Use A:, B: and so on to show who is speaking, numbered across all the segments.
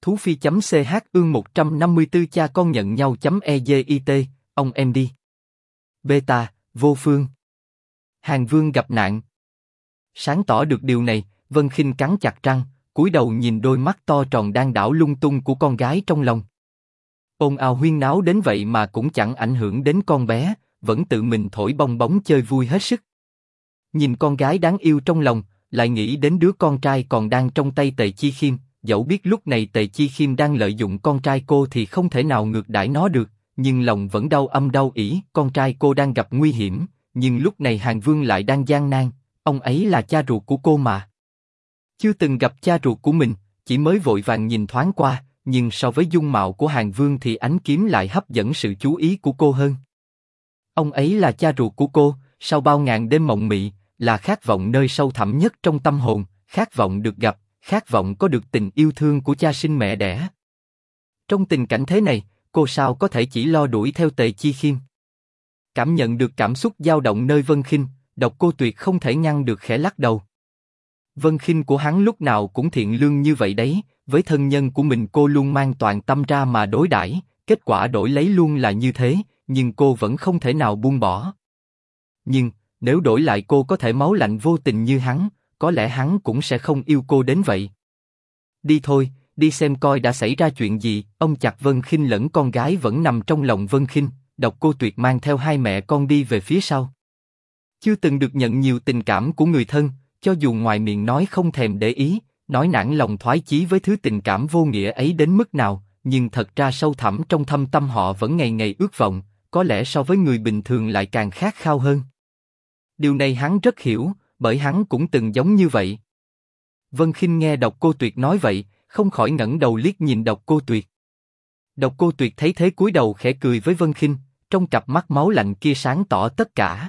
A: Thú Phi.ch ương 154 cha con nhận nhau.ezit, ông em đi. Beta, vô phương. Hàn Vương gặp nạn. Sáng tỏ được điều này, Vân Khinh cắn chặt răng, cúi đầu nhìn đôi mắt to tròn đang đảo lung tung của con gái trong lòng. Ồn ào huyên náo đến vậy mà cũng chẳng ảnh hưởng đến con bé, vẫn tự mình thổi bong bóng chơi vui hết sức. Nhìn con gái đáng yêu trong lòng, lại nghĩ đến đứa con trai còn đang trong tay Tề Chi Khiêm, dẫu biết lúc này Tề Chi Khiêm đang lợi dụng con trai cô thì không thể nào ngược đãi nó được, nhưng lòng vẫn đau âm đau ỉ, con trai cô đang gặp nguy hiểm, nhưng lúc này Hàn Vương lại đang gian nan, ông ấy là cha ruột của cô mà. Chưa từng gặp cha ruột của mình, chỉ mới vội vàng nhìn thoáng qua, nhưng so với dung mạo của Hàn Vương thì ánh kiếm lại hấp dẫn sự chú ý của cô hơn. Ông ấy là cha ruột của cô, sau bao ngàn đêm mộng mị, là khát vọng nơi sâu thẳm nhất trong tâm hồn, khát vọng được gặp, khát vọng có được tình yêu thương của cha sinh mẹ đẻ. Trong tình cảnh thế này, cô sao có thể chỉ lo đuổi theo Tề Chi Khiêm? Cảm nhận được cảm xúc dao động nơi Vân Khinh, Độc Cô Tuyệt không thể ngăn được khẽ lắc đầu. Vân Khinh của hắn lúc nào cũng thiện lương như vậy đấy, với thân nhân của mình cô luôn mang toàn tâm ra mà đối đãi, kết quả đổi lấy luôn là như thế, nhưng cô vẫn không thể nào buông bỏ. Nhưng, nếu đổi lại cô có thể máu lạnh vô tình như hắn, có lẽ hắn cũng sẽ không yêu cô đến vậy. Đi thôi, đi xem coi đã xảy ra chuyện gì. Ông chặt Vân Khinh lẫn con gái vẫn nằm trong lòng Vân Khinh, Độc Cô Tuyệt mang theo hai mẹ con đi về phía sau. Chưa từng được nhận nhiều tình cảm của người thân, cho dù ngoài miệng nói không thèm để ý, nói nản lòng thoái chí với thứ tình cảm vô nghĩa ấy đến mức nào, nhưng thật ra sâu thẳm trong thâm tâm họ vẫn ngày ngày ước vọng, có lẽ so với người bình thường lại càng khát khao hơn. Điều này hắn rất hiểu, bởi hắn cũng từng giống như vậy. Vân Khinh nghe Độc Cô Tuyệt nói vậy, không khỏi ngẩng đầu liếc nhìn Độc Cô Tuyệt. Độc Cô Tuyệt thấy thế cúi đầu khẽ cười với Vân Khinh, trong cặp mắt máu lạnh kia sáng tỏ tất cả.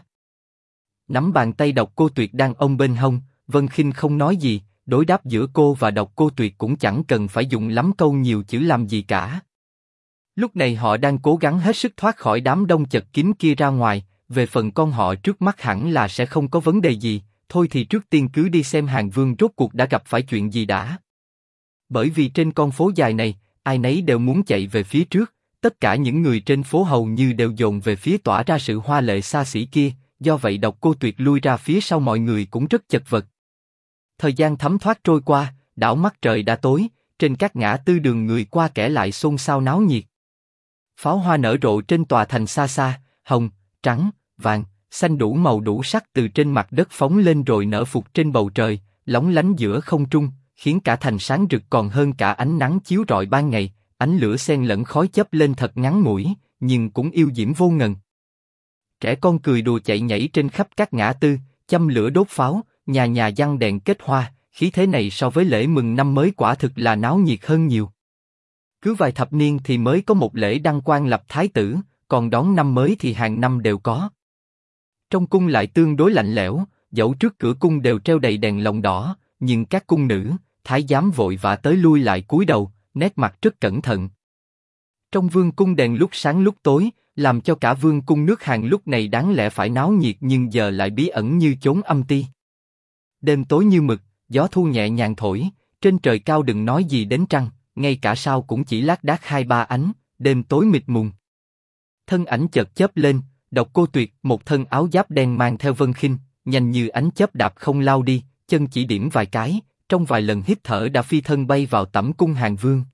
A: Nắm bàn tay Độc Cô Tuyệt đang ôm bên hông, Vân Khinh không nói gì, đối đáp giữa cô và Độc Cô Tuyệt cũng chẳng cần phải dùng lắm câu nhiều chữ làm gì cả. Lúc này họ đang cố gắng hết sức thoát khỏi đám đông chật kín kia ra ngoài, về phần con họ trước mắt hẳn là sẽ không có vấn đề gì, thôi thì trước tiên cứ đi xem Hàn Vương rốt cuộc đã gặp phải chuyện gì đã. Bởi vì trên con phố dài này, ai nấy đều muốn chạy về phía trước, tất cả những người trên phố hầu như đều dồn về phía tỏa ra sự hoa lệ xa xỉ kia, do vậy Độc Cô Tuyệt lui ra phía sau mọi người cũng rất chật vật. Thời gian thấm thoát trôi qua, đảo mắt trời đã tối, trên các ngã tư đường người qua kẻ lại xôn xao náo nhiệt. Pháo hoa nở rộ trên tòa thành xa xa, hồng, trắng, vàng, xanh đủ màu đủ sắc từ trên mặt đất phóng lên rồi nở phụt trên bầu trời, lóng lánh giữa không trung, khiến cả thành sáng rực còn hơn cả ánh nắng chiếu rọi ban ngày. Ánh lửa xen lẫn khói chớp lên thật ngắn ngủi, nhưng cũng yêu diễm vô ngần. Trẻ con cười đùa chạy nhảy trên khắp các ngã tư, châm lửa đốt pháo, nhà nhà giăng đèn kết hoa, khí thế này so với lễ mừng năm mới quả thực là náo nhiệt hơn nhiều. Cứ vài thập niên thì mới có một lễ đăng quang lập thái tử, còn đón năm mới thì hàng năm đều có. Trong cung lại tương đối lạnh lẽo, dẫu trước cửa cung đều treo đầy đèn lồng đỏ, nhưng các cung nữ, thái giám vội vã tới lui lại cúi đầu, nét mặt rất cẩn thận. Trong vương cung đèn lúc sáng lúc tối, làm cho cả vương cung nước Hàn lúc này đáng lẽ phải náo nhiệt nhưng giờ lại bí ẩn như chốn âm ti. Đêm tối như mực, gió thu nhẹ nhàng thổi, trên trời cao đừng nói gì đến trăng, ngay cả sao cũng chỉ lác đác hai ba ánh, đêm tối mịt mùng. Thân ảnh chợt chớp lên, Độc Cô Tuyệt, một thân áo giáp đen mang theo Vân Khinh, nhanh như ánh chớp đạp không lao đi, chân chỉ điểm vài cái, trong vài lần hít thở đã phi thân bay vào tẩm cung Hàn Vương.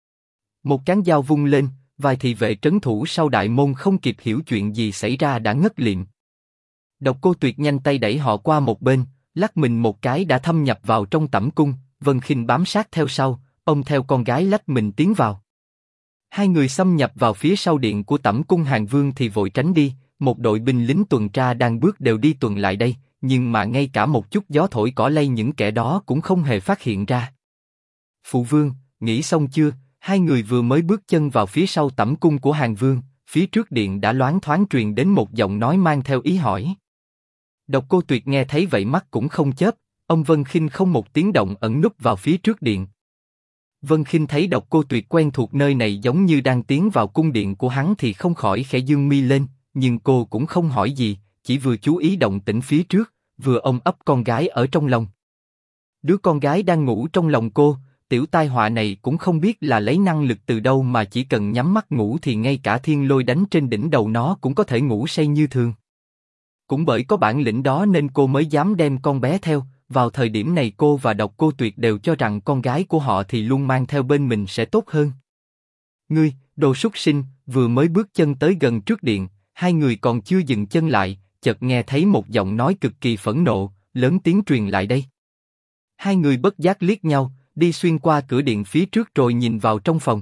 A: Một cán dao vung lên, vài thị vệ trấn thủ sau đại môn không kịp hiểu chuyện gì xảy ra đã ngất lịm. Độc Cô Tuyệt nhanh tay đẩy họ qua một bên, lắc mình một cái đã thâm nhập vào trong tẩm cung. Vân Khinh bám sát theo sau, ông theo con gái lách mình tiến vào. Hai người xâm nhập vào phía sau điện của tẩm cung Hàn Vương thì vội tránh đi. Một đội binh lính tuần tra đang bước đều đi tuần lại đây, nhưng mà ngay cả một chút gió thổi cỏ lay những kẻ đó cũng không hề phát hiện ra. Phụ vương, nghĩ xong chưa? Hai người vừa mới bước chân vào phía sau tẩm cung của Hàn Vương, phía trước điện đã loáng thoáng truyền đến một giọng nói mang theo ý hỏi. Độc Cô Tuyệt nghe thấy vậy mắt cũng không chớp, ông Vân Khinh không một tiếng động ẩn núp vào phía trước điện. Vân Khinh thấy Độc Cô Tuyệt quen thuộc nơi này giống như đang tiến vào cung điện của hắn thì không khỏi khẽ dương mi lên, nhưng cô cũng không hỏi gì, chỉ vừa chú ý động tĩnh phía trước, vừa ôm ấp con gái ở trong lòng. Đứa con gái đang ngủ trong lòng cô, tiểu tai họa này cũng không biết là lấy năng lực từ đâu mà chỉ cần nhắm mắt ngủ thì ngay cả thiên lôi đánh trên đỉnh đầu nó cũng có thể ngủ say như thường. Cũng bởi có bản lĩnh đó nên cô mới dám đem con bé theo. Vào thời điểm này cô và Độc Cô Tuyệt đều cho rằng con gái của họ thì luôn mang theo bên mình sẽ tốt hơn. Ngươi, đồ súc sinh! Vừa mới bước chân tới gần trước điện, hai người còn chưa dừng chân lại, chợt nghe thấy một giọng nói cực kỳ phẫn nộ, lớn tiếng truyền lại đây. Hai người bất giác liếc nhau, đi xuyên qua cửa điện phía trước rồi nhìn vào trong phòng.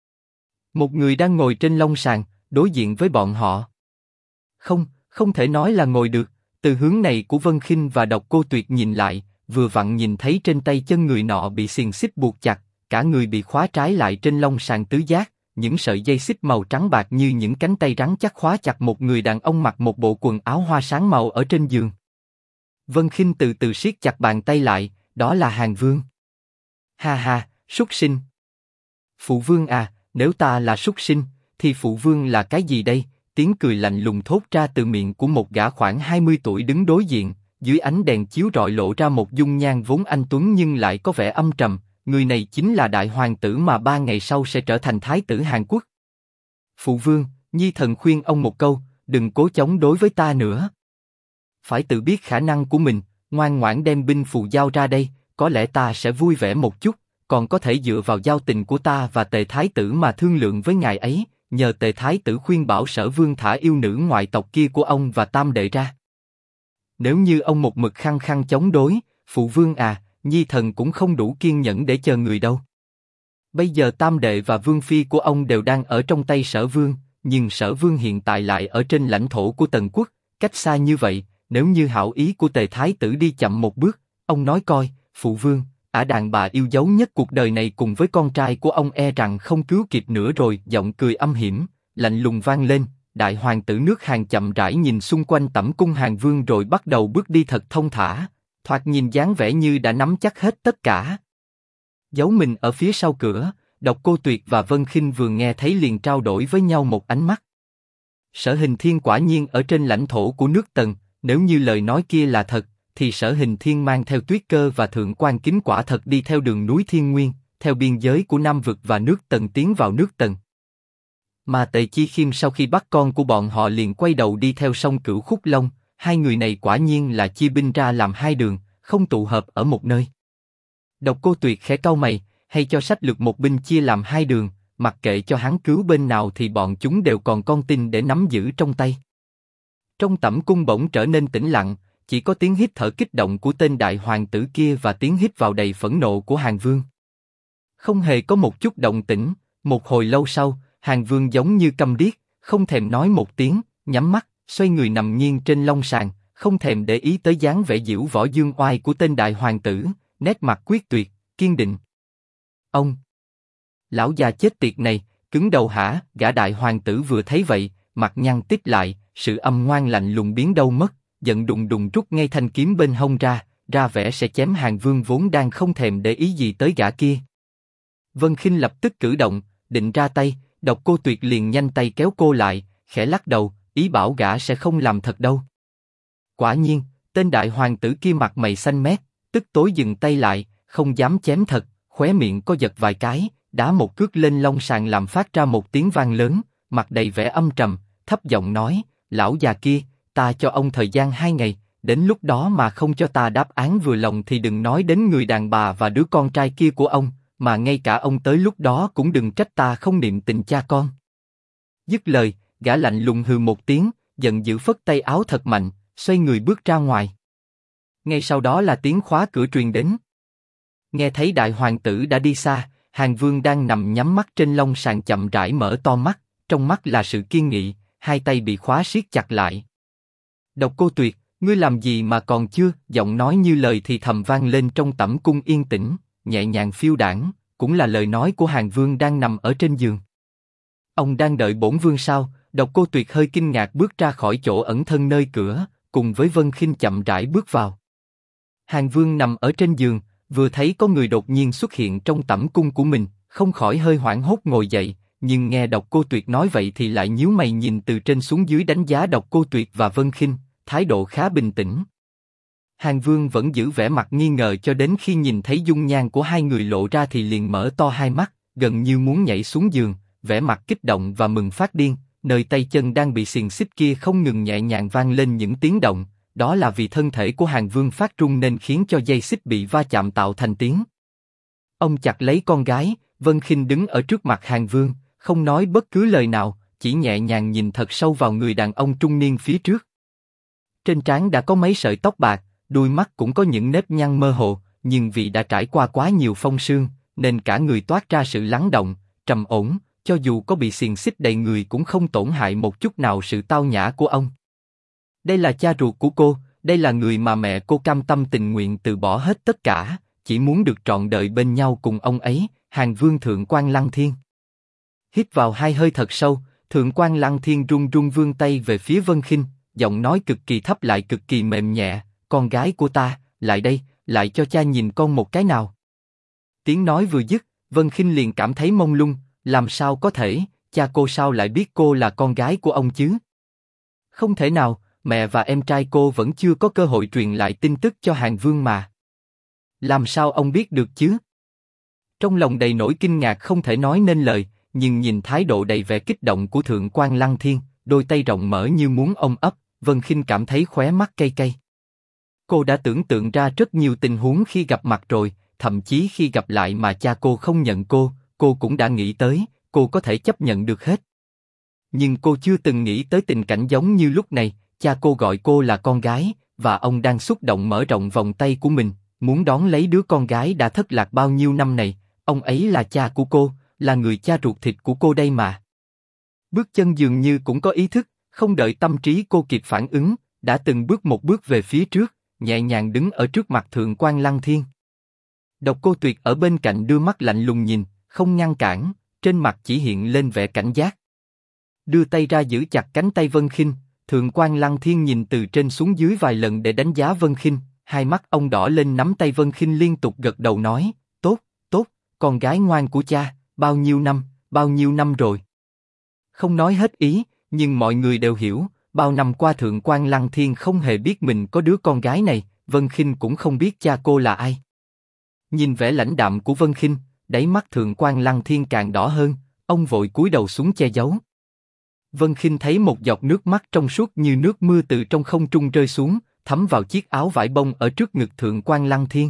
A: Một người đang ngồi trên lông sàn, đối diện với bọn họ. Không thể nói là ngồi được. Từ hướng này của Vân Khinh và Độc Cô Tuyệt nhìn lại, vừa vặn nhìn thấy trên tay chân người nọ bị xiềng xích buộc chặt, cả người bị khóa trái lại trên lông sàn tứ giác, những sợi dây xích màu trắng bạc như những cánh tay rắn chắc khóa chặt một người đàn ông mặc một bộ quần áo hoa sáng màu ở trên giường. Vân Khinh từ từ siết chặt bàn tay lại, đó là Hàn Vương. Ha ha, súc sinh. Phụ vương à, nếu ta là súc sinh, thì phụ vương là cái gì đây? Tiếng cười lạnh lùng thốt ra từ miệng của một gã khoảng 20 tuổi đứng đối diện, dưới ánh đèn chiếu rọi lộ ra một dung nhan vốn anh tuấn nhưng lại có vẻ âm trầm. Người này chính là đại hoàng tử mà 3 ngày sau sẽ trở thành thái tử Hàn Quốc. Phụ vương, nhi thần khuyên ông một câu, đừng cố chống đối với ta nữa. Phải tự biết khả năng của mình, ngoan ngoãn đem binh phù giao ra đây, có lẽ ta sẽ vui vẻ một chút, còn có thể dựa vào giao tình của ta và Tề thái tử mà thương lượng với ngài ấy. Nhờ Tề thái tử khuyên bảo Sở Vương thả yêu nữ ngoại tộc kia của ông và Tam đệ ra. Nếu như ông một mực khăng khăng chống đối, phụ vương à, nhi thần cũng không đủ kiên nhẫn để chờ người đâu. Bây giờ Tam đệ và Vương phi của ông đều đang ở trong tay Sở Vương, nhưng Sở Vương hiện tại lại ở trên lãnh thổ của Tần quốc, cách xa như vậy, nếu như hảo ý của Tề thái tử đi chậm một bước, ông nói coi, phụ vương, đàn bà yêu dấu nhất cuộc đời này cùng với con trai của ông e rằng không cứu kịp nữa rồi. Giọng cười âm hiểm, lạnh lùng vang lên. Đại hoàng tử nước Hàn chậm rãi nhìn xung quanh tẩm cung Hàn Vương rồi bắt đầu bước đi thật thông thả, thoạt nhìn dáng vẻ như đã nắm chắc hết tất cả. Giấu mình ở phía sau cửa, Độc Cô Tuyệt và Vân Khinh vừa nghe thấy liền trao đổi với nhau một ánh mắt. Sở Hình Thiên quả nhiên ở trên lãnh thổ của nước Tần, nếu như lời nói kia là thật, thì Sở Hình Thiên mang theo Tuyết Cơ và Thượng Quan Kính quả thật đi theo đường núi Thiên Nguyên, theo biên giới của Nam vực và nước Tần tiến vào nước Tần. Mà Tề Chi Khiêm sau khi bắt con của bọn họ liền quay đầu đi theo sông Cửu Khúc Long, hai người này quả nhiên là chia binh ra làm hai đường, không tụ hợp ở một nơi. Độc Cô Tuyệt khẽ cau mày, hay cho sách lược một binh chia làm hai đường, mặc kệ cho hắn cứu bên nào thì bọn chúng đều còn con tin để nắm giữ trong tay. Trong tẩm cung bỗng trở nên tĩnh lặng, chỉ có tiếng hít thở kích động của tên đại hoàng tử kia và tiếng hít vào đầy phẫn nộ của Hàn Vương. Không hề có một chút động tĩnh. Một hồi lâu sau, Hàn Vương giống như câm điếc, không thèm nói một tiếng, nhắm mắt, xoay người nằm nghiêng trên lông sàn, không thèm để ý tới dáng vẻ diễu võ dương oai của tên đại hoàng tử, nét mặt quyết tuyệt, kiên định. Ông, lão già chết tiệt này, cứng đầu hả? Gã đại hoàng tử vừa thấy vậy, mặt nhăn tít lại, sự âm ngoan lạnh lùng biến đâu mất, giận đùng đùng rút ngay thanh kiếm bên hông ra vẻ sẽ chém Hàn Vương vốn đang không thèm để ý gì tới gã kia. Vân Khinh lập tức cử động, định ra tay, Độc Cô Tuyệt liền nhanh tay kéo cô lại, khẽ lắc đầu, ý bảo gã sẽ không làm thật đâu. Quả nhiên, tên đại hoàng tử kia mặt mày xanh mét, tức tối dừng tay lại, không dám chém thật, khóe miệng có giật vài cái, đá một cước lên lông sàn làm phát ra một tiếng vang lớn, mặt đầy vẻ âm trầm, thấp giọng nói, lão già kia, ta cho ông thời gian 2 ngày, đến lúc đó mà không cho ta đáp án vừa lòng thì đừng nói đến người đàn bà và đứa con trai kia của ông, mà ngay cả ông tới lúc đó cũng đừng trách ta không niệm tình cha con. Dứt lời, gã lạnh lùng hừ một tiếng, giận dữ phất tay áo thật mạnh, xoay người bước ra ngoài. Ngay sau đó là tiếng khóa cửa truyền đến. Nghe thấy đại hoàng tử đã đi xa, Hàn Vương đang nằm nhắm mắt trên lông sàn chậm rãi mở to mắt, trong mắt là sự kiên nghị, hai tay bị khóa siết chặt lại. Độc Cô Tuyệt, ngươi làm gì mà còn chưa? Giọng nói như lời thì thầm vang lên trong tẩm cung yên tĩnh, nhẹ nhàng phiêu đãng, cũng là lời nói của Hàn Vương đang nằm ở trên giường. Ông đang đợi bổn vương sao? Độc Cô Tuyệt hơi kinh ngạc bước ra khỏi chỗ ẩn thân nơi cửa, cùng với Vân Khinh chậm rãi bước vào. Hàn Vương nằm ở trên giường, vừa thấy có người đột nhiên xuất hiện trong tẩm cung của mình, không khỏi hơi hoảng hốt ngồi dậy, nhưng nghe Độc Cô Tuyệt nói vậy thì lại nhíu mày nhìn từ trên xuống dưới đánh giá Độc Cô Tuyệt và Vân Khinh, thái độ khá bình tĩnh. Hàn Vương vẫn giữ vẻ mặt nghi ngờ cho đến khi nhìn thấy dung nhan của hai người lộ ra thì liền mở to hai mắt, gần như muốn nhảy xuống giường, vẻ mặt kích động và mừng phát điên, nơi tay chân đang bị xiềng xích kia không ngừng nhẹ nhàng vang lên những tiếng động, đó là vì thân thể của Hàn Vương phát run nên khiến cho dây xích bị va chạm tạo thành tiếng. Ông chặt lấy con gái, Vân Khinh đứng ở trước mặt Hàn Vương, không nói bất cứ lời nào, chỉ nhẹ nhàng nhìn thật sâu vào người đàn ông trung niên phía trước. Trên trán đã có mấy sợi tóc bạc, đuôi mắt cũng có những nếp nhăn mơ hồ, nhưng vì đã trải qua quá nhiều phong sương, nên cả người toát ra sự lắng động, trầm ổn, cho dù có bị xiềng xích đầy người cũng không tổn hại một chút nào sự tao nhã của ông. Đây là cha ruột của cô, đây là người mà mẹ cô cam tâm tình nguyện từ bỏ hết tất cả, chỉ muốn được trọn đời bên nhau cùng ông ấy, Hàn Vương Thượng Quan Lăng Thiên. Hít vào hai hơi thật sâu, Thượng Quan Lăng Thiên run run vươn tay về phía Vân Khinh, giọng nói cực kỳ thấp lại cực kỳ mềm nhẹ, con gái của ta, lại đây, lại cho cha nhìn con một cái nào. Tiếng nói vừa dứt, Vân Khinh liền cảm thấy mông lung, làm sao có thể, cha cô sao lại biết cô là con gái của ông chứ? Không thể nào, mẹ và em trai cô vẫn chưa có cơ hội truyền lại tin tức cho Hàn Vương mà. Làm sao ông biết được chứ? Trong lòng đầy nỗi kinh ngạc không thể nói nên lời, nhưng nhìn thái độ đầy vẻ kích động của Thượng Quan Lăng Thiên, đôi tay rộng mở như muốn ôm ấp, Vân Khinh cảm thấy khóe mắt cay cay. Cô đã tưởng tượng ra rất nhiều tình huống khi gặp mặt rồi, thậm chí khi gặp lại mà cha cô không nhận cô cũng đã nghĩ tới, cô có thể chấp nhận được hết. Nhưng cô chưa từng nghĩ tới tình cảnh giống như lúc này, cha cô gọi cô là con gái, và ông đang xúc động mở rộng vòng tay của mình, muốn đón lấy đứa con gái đã thất lạc bao nhiêu năm này, ông ấy là cha của cô, là người cha ruột thịt của cô đây mà. Bước chân dường như cũng có ý thức, không đợi tâm trí cô kịp phản ứng, đã từng bước một bước về phía trước, nhẹ nhàng đứng ở trước mặt Thượng Quan Lăng Thiên. Độc Cô Tuyệt ở bên cạnh đưa mắt lạnh lùng nhìn, không ngăn cản, trên mặt chỉ hiện lên vẻ cảnh giác. Đưa tay ra giữ chặt cánh tay Vân Khinh, Thượng Quan Lăng Thiên nhìn từ trên xuống dưới vài lần để đánh giá Vân Khinh, hai mắt ông đỏ lên nắm tay Vân Khinh liên tục gật đầu nói, tốt, tốt, con gái ngoan của cha, bao nhiêu năm rồi. Không nói hết ý, nhưng mọi người đều hiểu, bao năm qua Thượng Quan Lăng Thiên không hề biết mình có đứa con gái này, Vân Khinh cũng không biết cha cô là ai. Nhìn vẻ lãnh đạm của Vân Khinh, đáy mắt Thượng Quan Lăng Thiên càng đỏ hơn, ông vội cúi đầu xuống che giấu. Vân Khinh thấy một giọt nước mắt trong suốt như nước mưa từ trong không trung rơi xuống, thấm vào chiếc áo vải bông ở trước ngực Thượng Quan Lăng Thiên.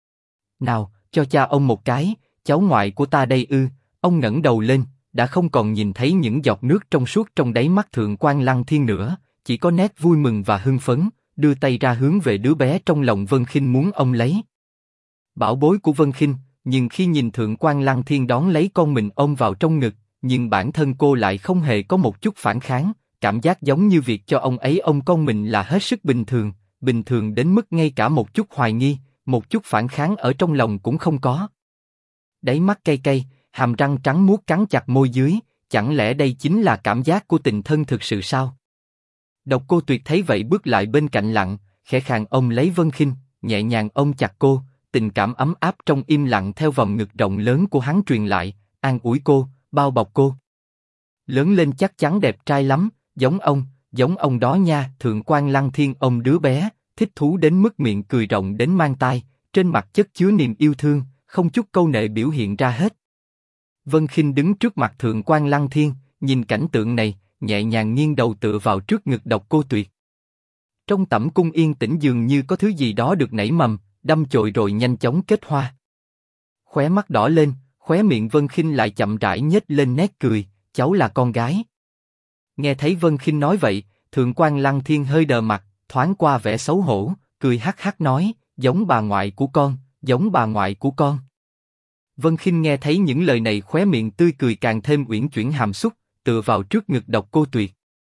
A: Nào, cho cha ông một cái, cháu ngoại của ta đây ư? Ông ngẩng đầu lên, đã không còn nhìn thấy những giọt nước trong suốt trong đáy mắt Thượng Quan Lăng Thiên nữa, chỉ có nét vui mừng và hưng phấn, đưa tay ra hướng về đứa bé trong lòng Vân Khinh muốn ông lấy. Bảo bối của Vân Khinh, nhưng khi nhìn Thượng Quan Lăng Thiên đón lấy con mình ôm vào trong ngực, nhưng bản thân cô lại không hề có một chút phản kháng, cảm giác giống như việc cho ông ấy ôm con mình là hết sức bình thường đến mức ngay cả một chút hoài nghi, một chút phản kháng ở trong lòng cũng không có. Đáy mắt cay cay, hàm răng trắng muốt cắn chặt môi dưới, chẳng lẽ đây chính là cảm giác của tình thân thực sự sao? Độc Cô Tuyệt thấy vậy bước lại bên cạnh lặng, khẽ khàng ôm lấy Vân Khinh, nhẹ nhàng ôm chặt cô, tình cảm ấm áp trong im lặng theo vòng ngực rộng lớn của hắn truyền lại, an ủi cô, bao bọc cô. Lớn lên chắc chắn đẹp trai lắm, giống ông đó nha. Thượng Quan Lăng Thiên ôm đứa bé, thích thú đến mức miệng cười rộng đến mang tai, trên mặt chất chứa niềm yêu thương, không chút câu nệ biểu hiện ra hết. Vân Khinh đứng trước mặt Thượng Quan Lăng Thiên, nhìn cảnh tượng này, nhẹ nhàng nghiêng đầu tựa vào trước ngực Độc Cô Tuyệt. Trong tẩm cung yên tĩnh dường như có thứ gì đó được nảy mầm, đâm chồi rồi nhanh chóng kết hoa. Khóe mắt đỏ lên, khóe miệng Vân Khinh lại chậm rãi nhếch lên nét cười, cháu là con gái. Nghe thấy Vân Khinh nói vậy, Thượng Quan Lăng Thiên hơi đờ mặt, thoáng qua vẻ xấu hổ, cười hắc hắc nói, giống bà ngoại của con, giống bà ngoại của con. Vân Khinh nghe thấy những lời này khóe miệng tươi cười càng thêm uyển chuyển hàm xúc, tựa vào trước ngực Độc Cô Tuyệt.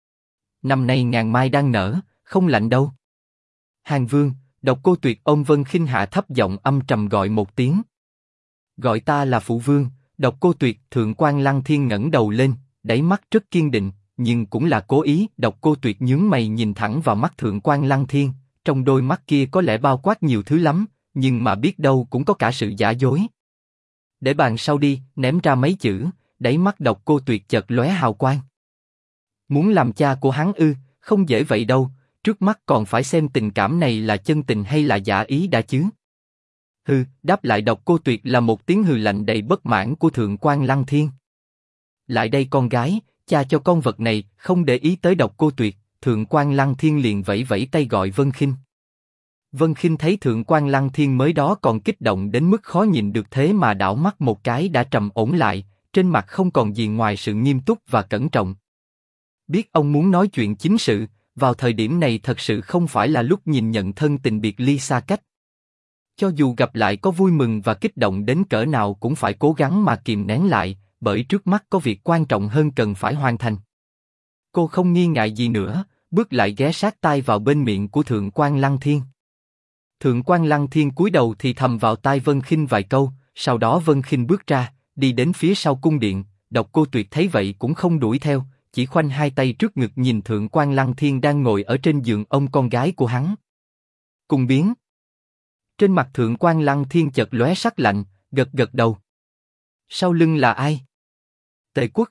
A: Năm nay ngàn mai đang nở, không lạnh đâu. Hàn Vương. Độc Cô Tuyệt ôm Vân Khinh hạ thấp giọng âm trầm gọi một tiếng. Gọi ta là phụ vương. Độc Cô Tuyệt. Thượng Quan Lăng Thiên ngẩng đầu lên, đáy mắt rất kiên định, nhưng cũng là cố ý. Độc Cô Tuyệt nhướng mày nhìn thẳng vào mắt Thượng Quan Lăng Thiên, trong đôi mắt kia có lẽ bao quát nhiều thứ lắm, nhưng mà biết đâu cũng có cả sự giả dối. Để bàn sau đi, ném ra mấy chữ, đáy mắt Độc Cô Tuyệt chợt lóe hào quang. Muốn làm cha của hắn ư? Không dễ vậy đâu. trước mắt còn phải xem tình cảm này là chân tình hay là giả ý đã chứ. Hừ, đáp lại Độc Cô Tuyệt là một tiếng hừ lạnh đầy bất mãn của Thượng quan Lăng Thiên. Lại đây con gái, cha cho con vật này. Không để ý tới Độc Cô Tuyệt, Thượng quan Lăng Thiên liền vẫy vẫy tay gọi Vân Khinh. Vân Khinh thấy Thượng quan Lăng Thiên mới đó còn kích động đến mức khó nhìn được, thế mà đảo mắt một cái đã trầm ổn lại, trên mặt không còn gì ngoài sự nghiêm túc và cẩn trọng. Biết ông muốn nói chuyện chính sự, vào thời điểm này thật sự không phải là lúc nhìn nhận thân tình biệt ly xa cách. Cho dù gặp lại có vui mừng và kích động đến cỡ nào cũng phải cố gắng mà kìm nén lại, bởi trước mắt có việc quan trọng hơn cần phải hoàn thành. Cô không nghi ngại gì nữa, bước lại ghé sát tai vào bên miệng của Thượng quan Lăng Thiên. Thượng quan Lăng Thiên cúi đầu thì thầm vào tai Vân Khinh vài câu, sau đó Vân Khinh bước ra, đi đến phía sau cung điện. Độc Cô Tuyệt thấy vậy cũng không đuổi theo, chỉ khoanh hai tay trước ngực nhìn Thượng quan Lăng Thiên đang ngồi ở trên giường ôm con gái của hắn. Cung biến. Trên mặt Thượng quan Lăng Thiên chợt lóe sắc lạnh, gật gật đầu. Sau lưng là ai? Tề Quốc.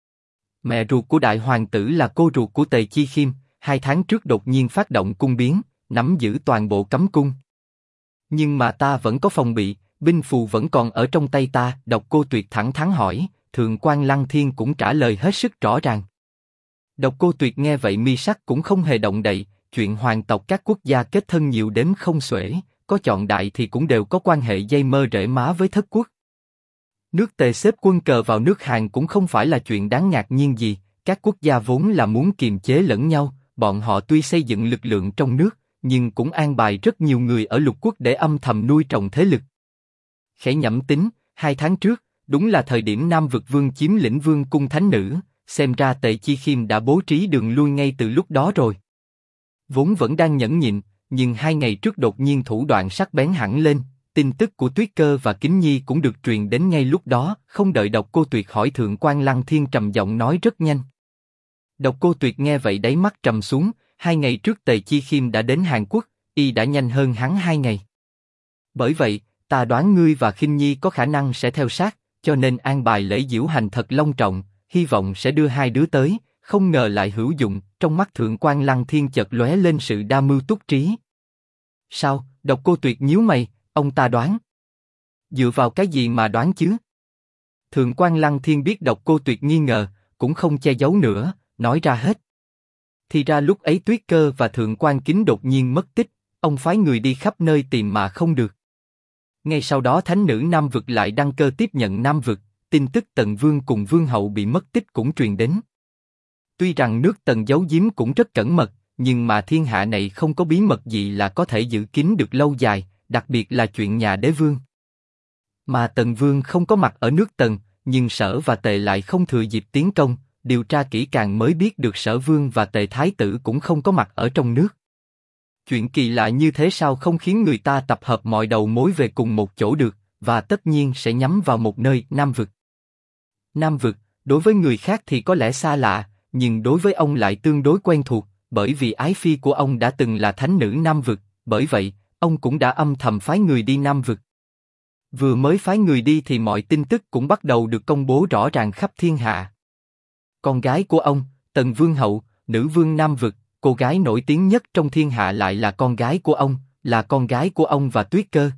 A: Mẹ ruột của đại hoàng tử là cô ruột của Tề Chi Khiêm, 2 tháng trước đột nhiên phát động cung biến, nắm giữ toàn bộ cấm cung. Nhưng mà ta vẫn có phòng bị, binh phù vẫn còn ở trong tay ta. Độc Cô Tuyệt thẳng thắn hỏi, Thượng quan Lăng Thiên cũng trả lời hết sức rõ ràng. Độc Cô Tuyệt nghe vậy mi sắc cũng không hề động đậy, chuyện hoàng tộc các quốc gia kết thân nhiều đếm không xuể, có chọn đại thì cũng đều có quan hệ dây mơ rễ má với thất quốc. Nước Tề xếp quân cờ vào nước Hàn cũng không phải là chuyện đáng ngạc nhiên gì, các quốc gia vốn là muốn kiềm chế lẫn nhau, bọn họ tuy xây dựng lực lượng trong nước, nhưng cũng an bài rất nhiều người ở lục quốc để âm thầm nuôi trồng thế lực. Khẽ nhẩm tính, 2 tháng trước, đúng là thời điểm Nam Vực Vương chiếm lĩnh Vương cung thánh nữ, xem ra Tề Chi Khiêm đã bố trí đường lui ngay từ lúc đó rồi. Vốn vẫn đang nhẫn nhịn, nhưng 2 ngày trước đột nhiên thủ đoạn sắc bén hẳn lên, tin tức của Tuyết Cơ và Kính Nhi cũng được truyền đến ngay lúc đó, không đợi Độc Cô Tuyệt hỏi Thượng quan Lăng Thiên trầm giọng nói rất nhanh. Độc Cô Tuyệt nghe vậy đáy mắt trầm xuống, 2 ngày trước Tề Chi Khiêm đã đến Hàn Quốc, y đã nhanh hơn hắn 2 ngày. Bởi vậy, ta đoán ngươi và Khinh Nhi có khả năng sẽ theo sát, cho nên an bài lễ diễu hành thật long trọng, hy vọng sẽ đưa 2 đứa tới, không ngờ lại hữu dụng. Trong mắt Thượng quan Lăng Thiên chợt lóe lên sự đa mưu túc trí. Sao? Độc Cô Tuyệt nhíu mày, ông ta đoán. Dựa vào cái gì mà đoán chứ? Thượng quan Lăng Thiên biết Độc Cô Tuyệt nghi ngờ, cũng không che giấu nữa, nói ra hết. Thì ra lúc ấy Tuyết Cơ và Thượng quan Kính đột nhiên mất tích, ông phái người đi khắp nơi tìm mà không được. Ngay sau đó thánh nữ Nam Vực lại đăng cơ tiếp nhận Nam Vực, tin tức Tần Vương cùng Vương hậu bị mất tích cũng truyền đến. Tuy rằng nước Tần giấu giếm cũng rất cẩn mật, nhưng mà thiên hạ này không có bí mật gì là có thể giữ kín được lâu dài, đặc biệt là chuyện nhà đế vương. Mà Tần Vương không có mặt ở nước Tần, nhưng Sở và Tề lại không thừa dịp tiến công, điều tra kỹ càng mới biết được Sở Vương và Tề Thái tử cũng không có mặt ở trong nước. Chuyện kỳ lạ như thế sao không khiến người ta tập hợp mọi đầu mối về cùng một chỗ được, và tất nhiên sẽ nhắm vào một nơi, Nam Vực. Nam Vực, đối với người khác thì có lẽ xa lạ, nhưng đối với ông lại tương đối quen thuộc, bởi vì ái phi của ông đã từng là thánh nữ Nam Vực, bởi vậy, ông cũng đã âm thầm phái người đi Nam Vực. Vừa mới phái người đi thì mọi tin tức cũng bắt đầu được công bố rõ ràng khắp thiên hạ. Con gái của ông, Tần Vương hậu, nữ vương Nam Vực, cô gái nổi tiếng nhất trong thiên hạ lại là con gái của ông, là con gái của ông và Tuyết Cơ.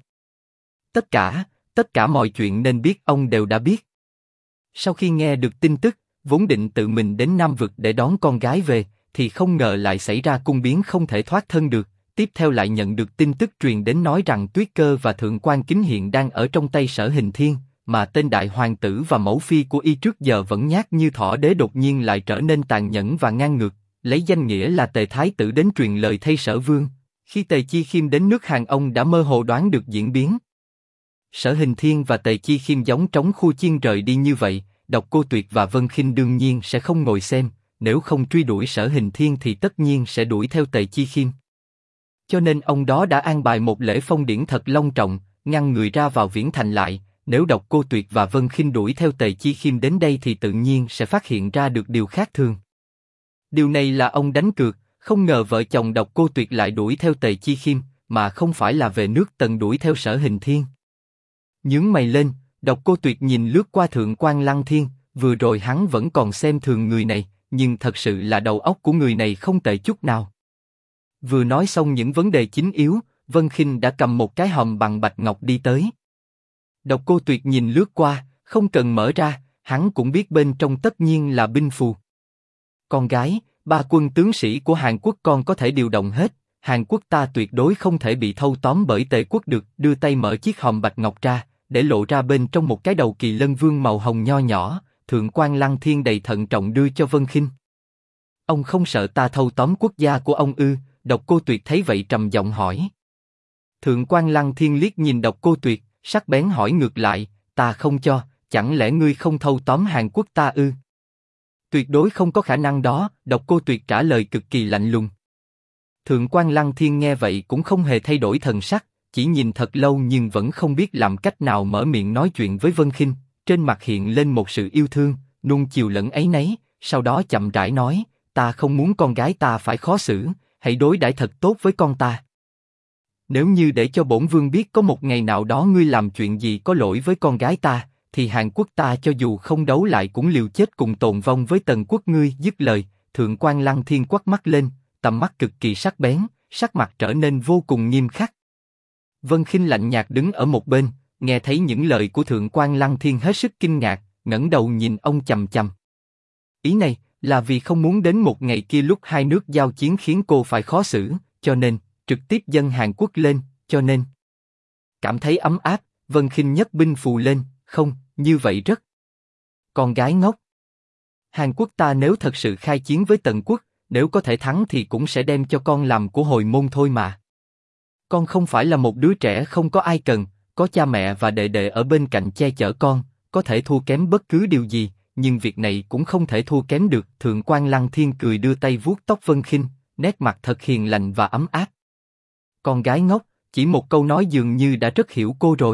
A: Tất cả mọi chuyện nên biết ông đều đã biết. Sau khi nghe được tin tức, vốn định tự mình đến Nam Vực để đón con gái về, thì không ngờ lại xảy ra cung biến không thể thoát thân được. Tiếp theo lại nhận được tin tức truyền đến nói rằng Tuyết Cơ và Thượng quan Kính hiện đang ở trong tay Sở Hình Thiên, mà tên đại hoàng tử và mẫu phi của y trước giờ vẫn nhát như thỏ đế đột nhiên lại trở nên tàn nhẫn và ngang ngược, lấy danh nghĩa là Tề Thái tử đến truyền lời thay Sở Vương. Khi Tề Chi Khiêm đến nước Hàn, ông đã mơ hồ đoán được diễn biến. Sở Hình Thiên và Tề Chi Khiêm giống trống khu chiên rời đi như vậy, Độc Cô Tuyệt và Vân Khinh đương nhiên sẽ không ngồi xem, nếu không truy đuổi Sở Hình Thiên thì tất nhiên sẽ đuổi theo Tề Chi Khiêm. Cho nên ông đó đã an bài một lễ phong điển thật long trọng, ngăn người ra vào Viễn Thành lại. Nếu Độc Cô Tuyệt và Vân Khinh đuổi theo Tề Chi Khiêm đến đây thì tự nhiên sẽ phát hiện ra được điều khác thường. Điều này là ông đánh cược, không ngờ vợ chồng Độc Cô Tuyệt lại đuổi theo Tề Chi Khiêm, mà không phải là về nước Tần đuổi theo Sở Hình Thiên. Nhướng mày lên, Độc Cô Tuyệt nhìn lướt qua Thượng quan Lăng Thiên, vừa rồi hắn vẫn còn xem thường người này, nhưng thật sự là đầu óc của người này không tệ chút nào. Vừa nói xong những vấn đề chính yếu, Vân Khinh đã cầm một cái hòm bằng bạch ngọc đi tới. Độc Cô Tuyệt nhìn lướt qua, không cần mở ra, hắn cũng biết bên trong tất nhiên là binh phù. Con gái, 3 quân tướng sĩ của Hàn Quốc con có thể điều động hết, Hàn Quốc ta tuyệt đối không thể bị thâu tóm bởi Tề quốc được. Đưa tay mở chiếc hòm bạch ngọc ra, để lộ ra bên trong một cái đầu kỳ lân vương màu hồng nho nhỏ. Thượng quan Lăng Thiên đầy thận trọng đưa cho Vân Khinh. Ông không sợ ta thâu tóm quốc gia của ông ư? Độc Cô Tuyệt thấy vậy trầm giọng hỏi. Thượng quan Lăng Thiên liếc nhìn Độc Cô Tuyệt, sắc bén hỏi ngược lại, ta không cho, chẳng lẽ ngươi không thâu tóm Hàn Quốc ta ư? Tuyệt đối không có khả năng đó, Độc Cô Tuyệt trả lời cực kỳ lạnh lùng. Thượng quan Lăng Thiên nghe vậy cũng không hề thay đổi thần sắc, chỉ nhìn thật lâu nhưng vẫn không biết làm cách nào mở miệng nói chuyện với Vân Khinh, trên mặt hiện lên một sự yêu thương, nuông chiều lẫn áy náy, sau đó chậm rãi nói, ta không muốn con gái ta phải khó xử, hãy đối đãi thật tốt với con ta. Nếu như để cho bổn vương biết có một ngày nào đó ngươi làm chuyện gì có lỗi với con gái ta, thì Hàn Quốc ta cho dù không đấu lại cũng liều chết cùng tồn vong với Tần quốc ngươi. Dứt lời, Thượng quan Lăng Thiên quắc mắt lên, tầm mắt cực kỳ sắc bén, sắc mặt trở nên vô cùng nghiêm khắc. Vân Khinh lạnh nhạt đứng ở một bên, nghe thấy những lời của Thượng quan Lăng Thiên hết sức kinh ngạc, ngẩng đầu nhìn ông chằm chằm. Ý này là vì không muốn đến một ngày kia lúc hai nước giao chiến khiến cô phải khó xử, cho nên trực tiếp dâng Hàn Quốc lên, cho nên cảm thấy ấm áp. Vân Khinh nhấc binh phù lên, không, như vậy rất. Con gái ngốc. Hàn Quốc ta nếu thật sự khai chiến với Tần quốc, nếu có thể thắng thì cũng sẽ đem cho con làm của hồi môn thôi mà. Con không phải là một đứa trẻ không có ai cần, có cha mẹ và đệ đệ ở bên cạnh che chở con, có thể thua kém bất cứ điều gì, nhưng việc này cũng không thể thua kém được. Thượng quan Lăng Thiên cười đưa tay vuốt tóc Vân Khinh, nét mặt thật hiền lành và ấm áp. Con gái ngốc, chỉ một câu nói dường như đã rất hiểu cô rồi.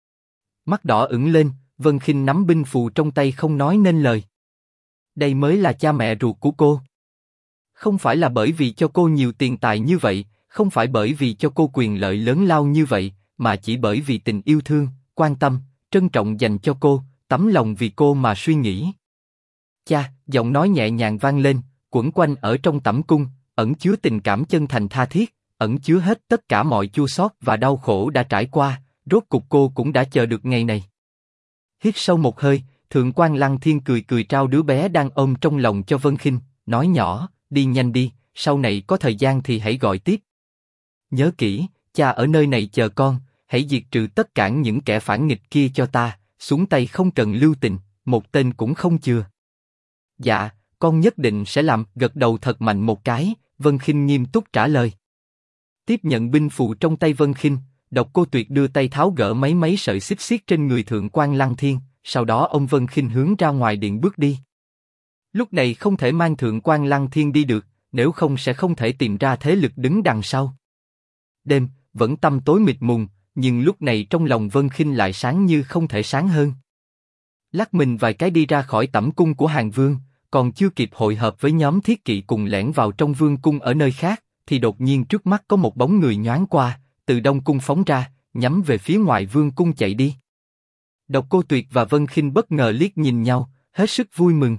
A: Mắt đỏ ửng lên, Vân Khinh nắm binh phù trong tay không nói nên lời. Đây mới là cha mẹ ruột của cô. Không phải là bởi vì cho cô nhiều tiền tài như vậy, không phải bởi vì cho cô quyền lợi lớn lao như vậy, mà chỉ bởi vì tình yêu thương, quan tâm, trân trọng dành cho cô, tấm lòng vì cô mà suy nghĩ. Cha, giọng nói nhẹ nhàng vang lên, quẩn quanh ở trong tẩm cung, ẩn chứa tình cảm chân thành tha thiết, ẩn chứa hết tất cả mọi chua xót và đau khổ đã trải qua. Rốt cục cô cũng đã chờ được ngày này. Hít sâu một hơi, Thượng quan Lăng Thiên cười cười trao đứa bé đang ôm trong lòng cho Vân Khinh, nói nhỏ, đi nhanh đi, sau này có thời gian thì hãy gọi tiếp. Nhớ kỹ, cha ở nơi này chờ con, hãy diệt trừ tất cả những kẻ phản nghịch kia cho ta, xuống tay không cần lưu tình, một tên cũng không chừa. Dạ, con nhất định sẽ làm. Gật đầu thật mạnh một cái, Vân Khinh nghiêm túc trả lời. Tiếp nhận binh phù trong tay Vân Khinh, Độc Cô Tuyệt đưa tay tháo gỡ mấy sợi xích xiết trên người Thượng quan Lăng Thiên, sau đó ông Vân Khinh hướng ra ngoài điện bước đi. Lúc này không thể mang Thượng quan Lăng Thiên đi được, nếu không sẽ không thể tìm ra thế lực đứng đằng sau. Đêm vẫn tăm tối mịt mùng, nhưng lúc này trong lòng Vân Khinh lại sáng như không thể sáng hơn. Lắc mình vài cái đi ra khỏi tẩm cung của Hàn Vương, còn chưa kịp hội hợp với nhóm thiết kỵ cùng lẻn vào trong vương cung ở nơi khác, thì đột nhiên trước mắt có một bóng người nhoáng qua, từ đông cung phóng ra, nhắm về phía ngoài vương cung chạy đi. Độc Cô Tuyệt và Vân Khinh bất ngờ liếc nhìn nhau, hết sức vui mừng.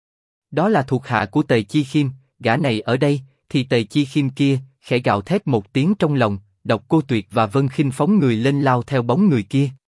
A: Đó là thuộc hạ của Tề Chi Khiêm, gã này ở đây, thì Tề Chi Khiêm kia, khẽ gào thét một tiếng trong lòng. Độc Cô Tuyệt và Vân Khinh phóng người lên lao theo bóng người kia.